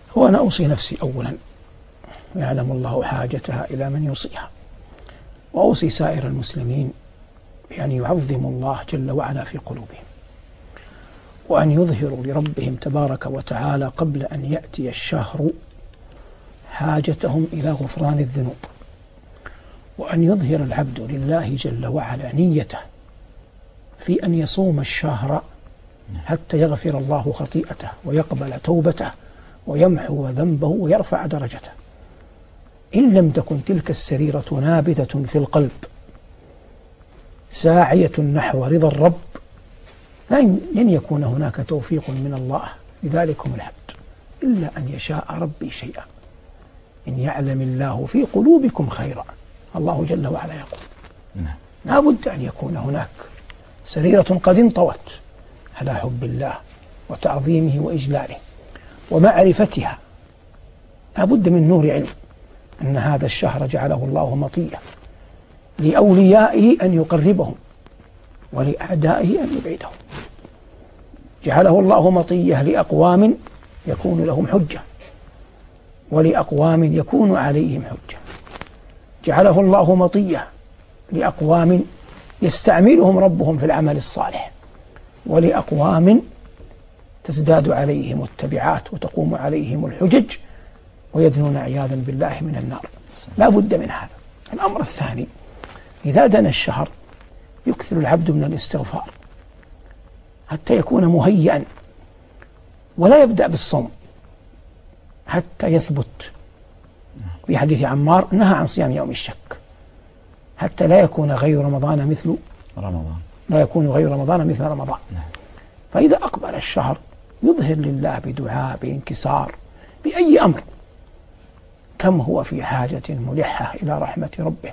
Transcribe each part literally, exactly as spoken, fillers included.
هو أنا أوصي نفسي أولا، ويعلم الله حاجتها إلى من يوصيها، وأوصي سائر المسلمين بأن يعظموا الله جل وعلا في قلوبهم، وأن يظهروا لربهم تبارك وتعالى قبل أن يأتي الشهر حاجتهم إلى غفران الذنوب، وأن يظهر العبد لله جل وعلا نيته في أن يصوم الشهر حتى يغفر الله خطيئته ويقبل توبته ويمحو ذنبه ويرفع درجته. إن لم تكن تلك السريرة نابتة في القلب ساعية نحو رضا الرب لن يكون هناك توفيق من الله لذلكم العبد إلا أن يشاء ربي شيئا. إن يعلم الله في قلوبكم خيرا، الله جل وعلا يقول لا بد أن يكون هناك سريرة قد انطوت على حب الله وتعظيمه وإجلاله ومعرفتها. لا بد من نور علم أن هذا الشهر جعله الله مطية لأوليائه أن يقربهم ولأعدائه أن يبعدهم. جعله الله مطية لأقوام يكون لهم حجة ولأقوام يكون عليهم حجة. جعله الله مطية لأقوام يستعملهم ربهم في العمل الصالح، ولأقوام تزداد عليهم التبعات وتقوم عليهم الحجج ويدنون عياذا بالله من النار. لا بد من هذا. الأمر الثاني، إذا دنا الشهر يكثر العبد من الاستغفار حتى يكون مهيئا، ولا يبدأ بالصوم حتى يثبت. في حديث عمار نهى عن صيام يوم الشك حتى لا يكون غير رمضان مثل رمضان لا يكون غير رمضان مثل رمضان. فإذا أقبل الشهر يظهر لله بدعاء بانكسار بأي أمر كم هو في حاجة ملحة إلى رحمة ربه،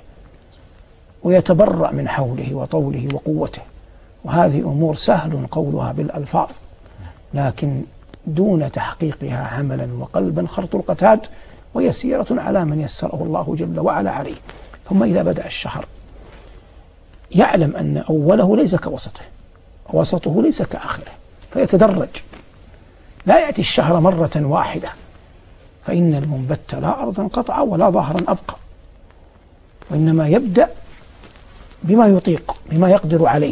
ويتبرأ من حوله وطوله وقوته. وهذه أمور سهل قولها بالألفاظ لكن دون تحقيقها عملا وقلبا خرط القتاد، ويسيرة على من يسره الله جل وعلا عليه. ثم إذا بدأ الشهر يعلم أن أوله ليس كوسطه ووسطه ليس كآخره، فيتدرج. لا يأتي الشهر مرة واحدة، فإن المنبت لا أرضا قطع ولا ظهرا أبقى، وإنما يبدأ بما يطيق بما يقدر عليه.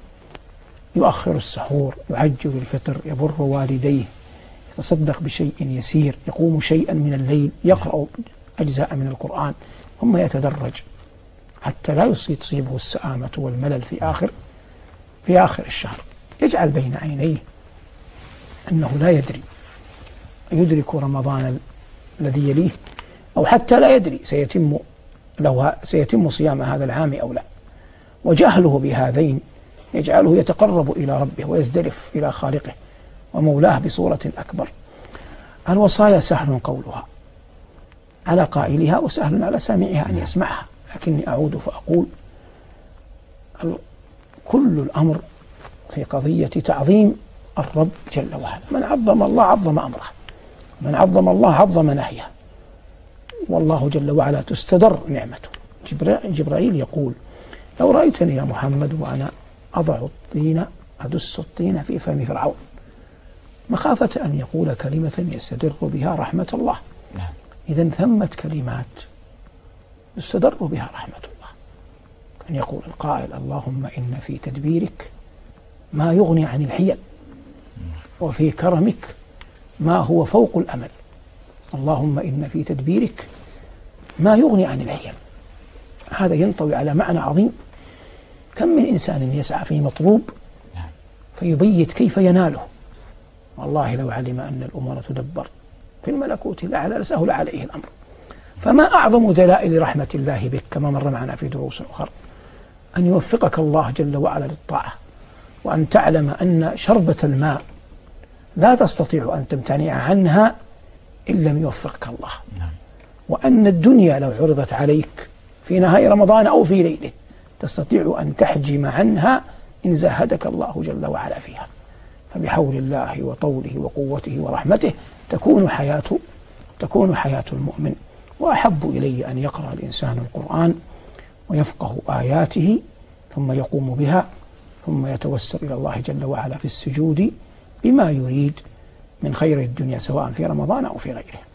يؤخر السحور، يعجل الفطر، يبر والديه، يتصدق بشيء يسير، يقوم شيئا من الليل، يقرأ أجزاء من القرآن، ثم يتدرج حتى لا تصيبه السآمة والملل في آخر في آخر الشهر. يجعل بين عينيه أنه لا يدري يدرك رمضان الذي يليه أو حتى لا يدري سيتم له سيتم صيام هذا العام أو لا. وجهله بهذين يجعله يتقرب إلى ربه ويزدلف إلى خالقه ومولاه بصورة أكبر. الوصايا سهل قولها على قائلها وسهل على سامعها أن يسمعها، لكني أعود فأقول كل الأمر في قضية تعظيم الرب جل وعلا. من عظم الله عظم أمره، من عظم الله عظم نهيه، والله جل وعلا تستدر نعمته. جبرائيل يقول لو رأيتني يا محمد وأنا أضع الطين أدس الطين في فم فرعون مخافة أن يقول كلمة يستدر بها رحمة الله. إذن ثمت كلمات يستدر بها رحمة الله، كان يقول القائل اللهم إن في تدبيرك ما يغني عن الحيل، وفي كرمك ما هو فوق الأمل. اللهم إن في تدبيرك ما يغني عن الحيل. هذا ينطوي على معنى عظيم. كم من إنسان يسعى في مطلوب فيبيت كيف يناله، والله لو علم أن الأمور تدبر في الملكوت الأعلى لسهل عليه الأمر. فما أعظم دلائل رحمة الله بك كما مر معنا في دروس أخرى أن يوفقك الله جل وعلا للطاعة، وأن تعلم أن شربة الماء لا تستطيع أن تمتنع عنها إن لم يوفقك الله، وأن الدنيا لو عرضت عليك في نهاية رمضان أو في ليله تستطيع أن تحجم عنها إن زاهدك الله جل وعلا فيها. فبحول الله وطوله وقوته ورحمته تكون حياة تكون حياة المؤمن. وأحب إلي أن يقرأ الإنسان القرآن ويفقه آياته ثم يقوم بها، ثم يتوسل إلى الله جل وعلا في السجود بما يريد من خير الدنيا سواء في رمضان أو في غيره.